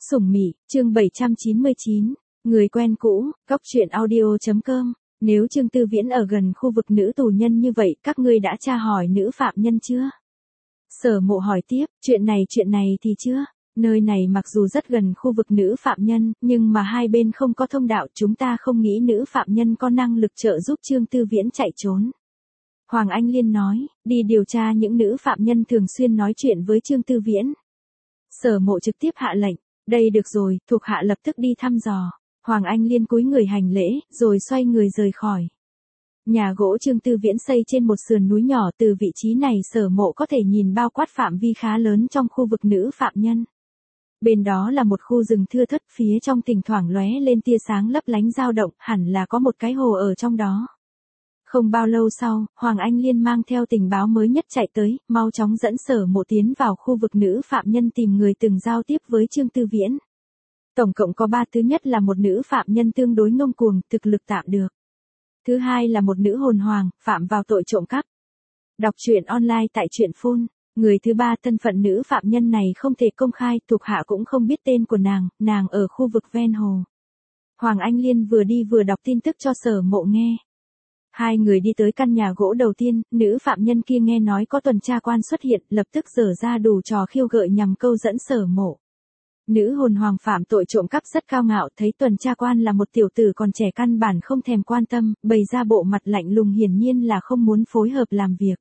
Sủng Mị, chương 799, người quen cũ, Cóc truyện audio.com. Nếu Trương Tư Viễn ở gần khu vực nữ tù nhân như vậy, các ngươi đã tra hỏi nữ phạm nhân chưa? Sở Mộ hỏi tiếp, chuyện này thì chưa. Nơi này mặc dù rất gần khu vực nữ phạm nhân, nhưng mà hai bên không có thông đạo, chúng ta không nghĩ nữ phạm nhân có năng lực trợ giúp Trương Tư Viễn chạy trốn. Hoàng Anh Liên nói, đi điều tra những nữ phạm nhân thường xuyên nói chuyện với Trương Tư Viễn. Sở Mộ trực tiếp hạ lệnh, đây được rồi, thuộc hạ lập tức đi thăm dò. Hoàng Anh Liên cúi người hành lễ, rồi xoay người rời khỏi. Nhà gỗ Trương Tư Viễn xây trên một sườn núi nhỏ, từ vị trí này Sở Mộ có thể nhìn bao quát phạm vi khá lớn trong khu vực nữ phạm nhân. Bên đó là một khu rừng thưa thớt, phía trong thỉnh thoảng lóe lên tia sáng lấp lánh dao động, hẳn là có một cái hồ ở trong đó. Không bao lâu sau, Hoàng Anh Liên mang theo tình báo mới nhất chạy tới, mau chóng dẫn Sở Mộ tiến vào khu vực nữ phạm nhân tìm người từng giao tiếp với Trương Tư Viễn. Tổng cộng có 3, thứ nhất là một nữ phạm nhân tương đối ngông cuồng, thực lực tạm được. Thứ hai là một nữ hồn hoàng, phạm vào tội trộm cắp. Đọc truyện online tại truyện phone. Người thứ ba, thân phận nữ phạm nhân này không thể công khai, thuộc hạ cũng không biết tên của nàng ở khu vực ven hồ. Hoàng Anh Liên vừa đi vừa đọc tin tức cho Sở Mộ nghe. Hai người đi tới căn nhà gỗ đầu tiên, nữ phạm nhân kia nghe nói có tuần tra quan xuất hiện, lập tức dở ra đủ trò khiêu gợi nhằm câu dẫn Sở Mộ. Nữ hồn hoàng phạm tội trộm cắp rất cao ngạo, thấy tuần tra quan là một tiểu tử còn trẻ căn bản không thèm quan tâm, bày ra bộ mặt lạnh lùng, hiển nhiên là không muốn phối hợp làm việc.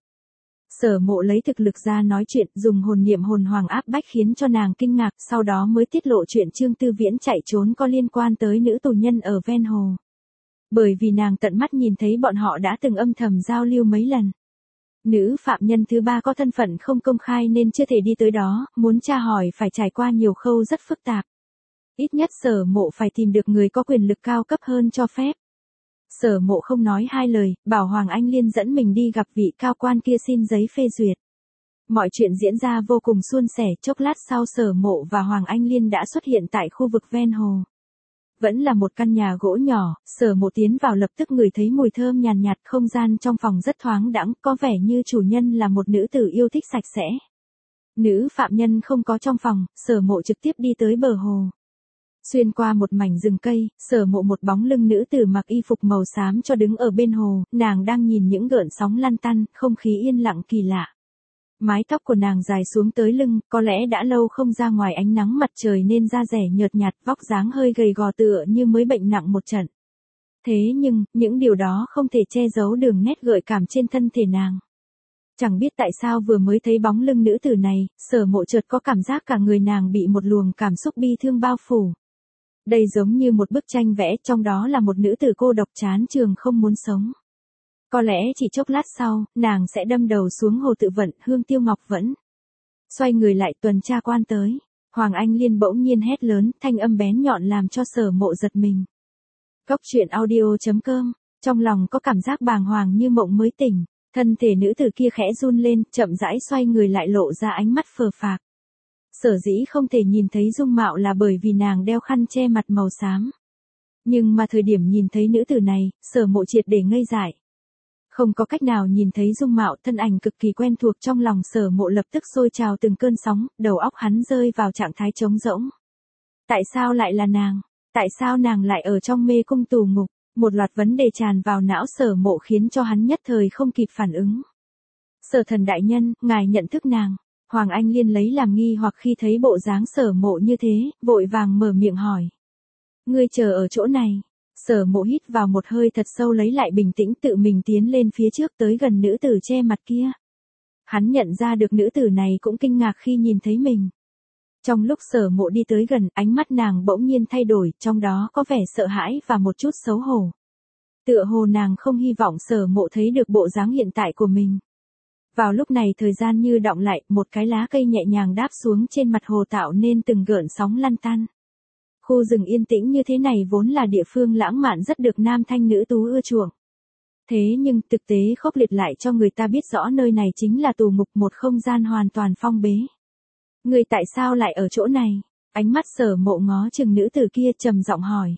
Sở Mộ lấy thực lực ra nói chuyện, dùng hồn niệm hồn hoàng áp bách khiến cho nàng kinh ngạc, sau đó mới tiết lộ chuyện Trương Tư Viễn chạy trốn có liên quan tới nữ tù nhân ở ven hồ. Bởi vì nàng tận mắt nhìn thấy bọn họ đã từng âm thầm giao lưu mấy lần. Nữ phạm nhân thứ ba có thân phận không công khai nên chưa thể đi tới đó, muốn tra hỏi phải trải qua nhiều khâu rất phức tạp. Ít nhất Sở Mộ phải tìm được người có quyền lực cao cấp hơn cho phép. Sở Mộ không nói hai lời, bảo Hoàng Anh Liên dẫn mình đi gặp vị cao quan kia xin giấy phê duyệt. Mọi chuyện diễn ra vô cùng suôn sẻ, chốc lát sau Sở Mộ và Hoàng Anh Liên đã xuất hiện tại khu vực ven hồ. Vẫn là một căn nhà gỗ nhỏ, Sở Mộ tiến vào lập tức ngửi thấy mùi thơm nhàn nhạt, không gian trong phòng rất thoáng đãng, có vẻ như chủ nhân là một nữ tử yêu thích sạch sẽ. Nữ phạm nhân không có trong phòng, Sở Mộ trực tiếp đi tới bờ hồ. Xuyên qua một mảnh rừng cây, Sở Mộ một bóng lưng nữ tử mặc y phục màu xám cho đứng ở bên hồ, nàng đang nhìn những gợn sóng lăn tăn, không khí yên lặng kỳ lạ. Mái tóc của nàng dài xuống tới lưng, có lẽ đã lâu không ra ngoài ánh nắng mặt trời nên da dẻ nhợt nhạt, vóc dáng hơi gầy gò tựa như mới bệnh nặng một trận. Thế nhưng, những điều đó không thể che giấu đường nét gợi cảm trên thân thể nàng. Chẳng biết tại sao vừa mới thấy bóng lưng nữ tử này, Sở Mộ chợt có cảm giác cả người nàng bị một luồng cảm xúc bi thương bao phủ. Đây giống như một bức tranh vẽ, trong đó là một nữ tử cô độc chán chường không muốn sống. Có lẽ chỉ chốc lát sau, nàng sẽ đâm đầu xuống hồ tự vận, Hương Tiêu Ngọc vẫn. Xoay người lại, tuần tra quan tới. Hoàng Anh Liên bỗng nhiên hét lớn, thanh âm bén nhọn làm cho Sở Mộ giật mình. Cóc truyện audio.com, trong lòng có cảm giác bàng hoàng như mộng mới tỉnh, thân thể nữ tử kia khẽ run lên, chậm rãi xoay người lại lộ ra ánh mắt phờ phạc. Sở dĩ không thể nhìn thấy dung mạo là bởi vì nàng đeo khăn che mặt màu xám. Nhưng mà thời điểm nhìn thấy nữ tử này, Sở Mộ triệt để ngây dại. Không có cách nào nhìn thấy dung mạo, thân ảnh cực kỳ quen thuộc, trong lòng Sở Mộ lập tức sôi trào từng cơn sóng, đầu óc hắn rơi vào trạng thái trống rỗng. Tại sao lại là nàng? Tại sao nàng lại ở trong mê cung tù ngục? Một loạt vấn đề tràn vào não Sở Mộ khiến cho hắn nhất thời không kịp phản ứng. Sở thần đại nhân, ngài nhận thức nàng. Hoàng Anh Liên lấy làm nghi hoặc khi thấy bộ dáng Sở Mộ như thế, vội vàng mở miệng hỏi. Ngươi chờ ở chỗ này. Sở Mộ hít vào một hơi thật sâu lấy lại bình tĩnh, tự mình tiến lên phía trước tới gần nữ tử che mặt kia. Hắn nhận ra được nữ tử này cũng kinh ngạc khi nhìn thấy mình. Trong lúc Sở Mộ đi tới gần, ánh mắt nàng bỗng nhiên thay đổi, trong đó có vẻ sợ hãi và một chút xấu hổ. Tựa hồ nàng không hy vọng Sở Mộ thấy được bộ dáng hiện tại của mình. Vào lúc này thời gian như đọng lại, một cái lá cây nhẹ nhàng đáp xuống trên mặt hồ tạo nên từng gợn sóng lăn tăn. Khu rừng yên tĩnh như thế này vốn là địa phương lãng mạn rất được nam thanh nữ tú ưa chuộng. Thế nhưng thực tế khốc liệt lại cho người ta biết rõ nơi này chính là tù ngục, một không gian hoàn toàn phong bế. Người tại sao lại ở chỗ này? Ánh mắt Sở Mộ ngó chừng nữ tử kia trầm giọng hỏi.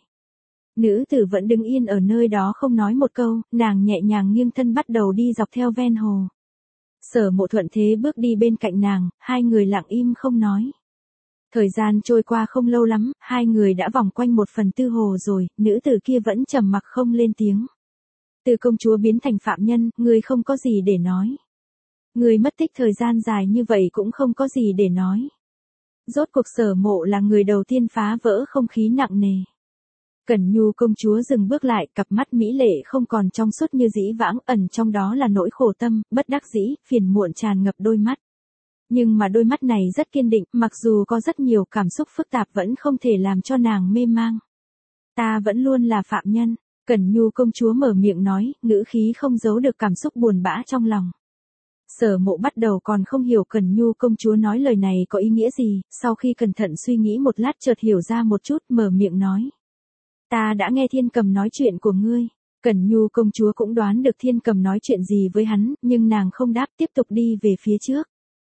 Nữ tử vẫn đứng yên ở nơi đó không nói một câu, nàng nhẹ nhàng nghiêng thân bắt đầu đi dọc theo ven hồ. Sở Mộ thuận thế bước đi bên cạnh nàng, hai người lặng im không nói. Thời gian trôi qua không lâu lắm, hai người đã vòng quanh 1/4 hồ rồi, nữ tử kia vẫn trầm mặc không lên tiếng. Từ công chúa biến thành phạm nhân, ngươi không có gì để nói. Ngươi mất tích thời gian dài như vậy cũng không có gì để nói. Rốt cuộc Sở Mộ là người đầu tiên phá vỡ không khí nặng nề. Cẩn Nhu công chúa dừng bước lại, cặp mắt mỹ lệ không còn trong suốt như dĩ vãng, ẩn trong đó là nỗi khổ tâm, bất đắc dĩ, phiền muộn tràn ngập đôi mắt. Nhưng mà đôi mắt này rất kiên định, mặc dù có rất nhiều cảm xúc phức tạp vẫn không thể làm cho nàng mê mang. Ta vẫn luôn là phạm nhân, Cẩn Nhu công chúa mở miệng nói, ngữ khí không giấu được cảm xúc buồn bã trong lòng. Sở Mộ bắt đầu còn không hiểu Cẩn Nhu công chúa nói lời này có ý nghĩa gì, sau khi cẩn thận suy nghĩ một lát chợt hiểu ra một chút, mở miệng nói. Ta đã nghe Thiên Cầm nói chuyện của ngươi. Cẩn Nhu công chúa cũng đoán được Thiên Cầm nói chuyện gì với hắn, nhưng nàng không đáp, tiếp tục đi về phía trước.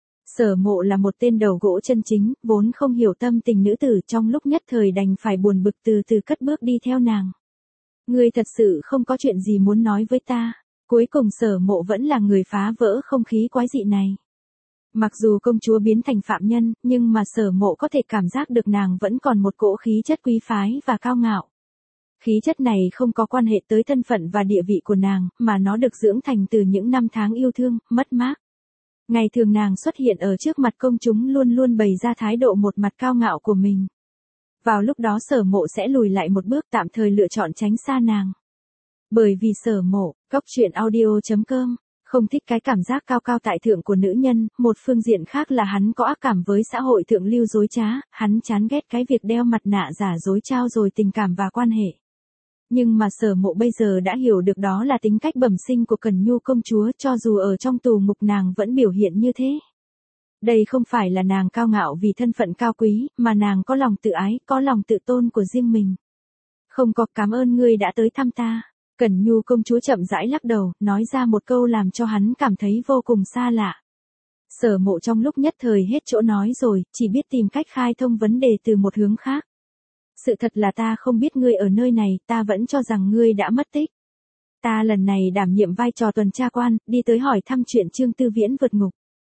Sở Mộ là một tên đầu gỗ chân chính, vốn không hiểu tâm tình nữ tử, trong lúc nhất thời đành phải buồn bực từ từ cất bước đi theo nàng. Ngươi thật sự không có chuyện gì muốn nói với ta. Cuối cùng Sở Mộ vẫn là người phá vỡ không khí quái dị này. Mặc dù công chúa biến thành phạm nhân, nhưng mà Sở Mộ có thể cảm giác được nàng vẫn còn một cỗ khí chất quý phái và cao ngạo. Khí chất này không có quan hệ tới thân phận và địa vị của nàng, mà nó được dưỡng thành từ những năm tháng yêu thương, mất mát. Ngày thường nàng xuất hiện ở trước mặt công chúng luôn luôn bày ra thái độ một mặt cao ngạo của mình. Vào lúc đó Sở Mộ sẽ lùi lại một bước, tạm thời lựa chọn tránh xa nàng. Bởi vì Sở Mộ, goctruyện.audio.com, không thích cái cảm giác cao cao tại thượng của nữ nhân, một phương diện khác là hắn có ác cảm với xã hội thượng lưu dối trá, hắn chán ghét cái việc đeo mặt nạ giả dối trao rồi tình cảm và quan hệ. Nhưng mà Sở Mộ bây giờ đã hiểu được đó là tính cách bẩm sinh của Cẩn Nhu công chúa, cho dù ở trong tù ngục nàng vẫn biểu hiện như thế. Đây không phải là nàng cao ngạo vì thân phận cao quý, mà nàng có lòng tự ái, có lòng tự tôn của riêng mình. Không có, cảm ơn ngươi đã tới thăm ta. Cẩn Nhu công chúa chậm rãi lắc đầu, nói ra một câu làm cho hắn cảm thấy vô cùng xa lạ. Sở Mộ trong lúc nhất thời hết chỗ nói rồi, chỉ biết tìm cách khai thông vấn đề từ một hướng khác. Sự thật là ta không biết ngươi ở nơi này, ta vẫn cho rằng ngươi đã mất tích. Ta lần này đảm nhiệm vai trò tuần tra quan, đi tới hỏi thăm chuyện Trương Tư Viễn vượt ngục.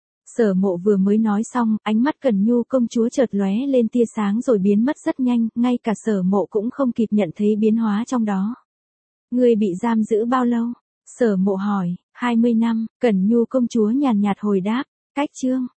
Sở Mộ vừa mới nói xong, ánh mắt Cẩn Nhu công chúa chợt lóe lên tia sáng rồi biến mất rất nhanh, ngay cả Sở Mộ cũng không kịp nhận thấy biến hóa trong đó. Ngươi bị giam giữ bao lâu? Sở Mộ hỏi. 20 năm, Cẩn Nhu công chúa nhàn nhạt hồi đáp. Cách chương.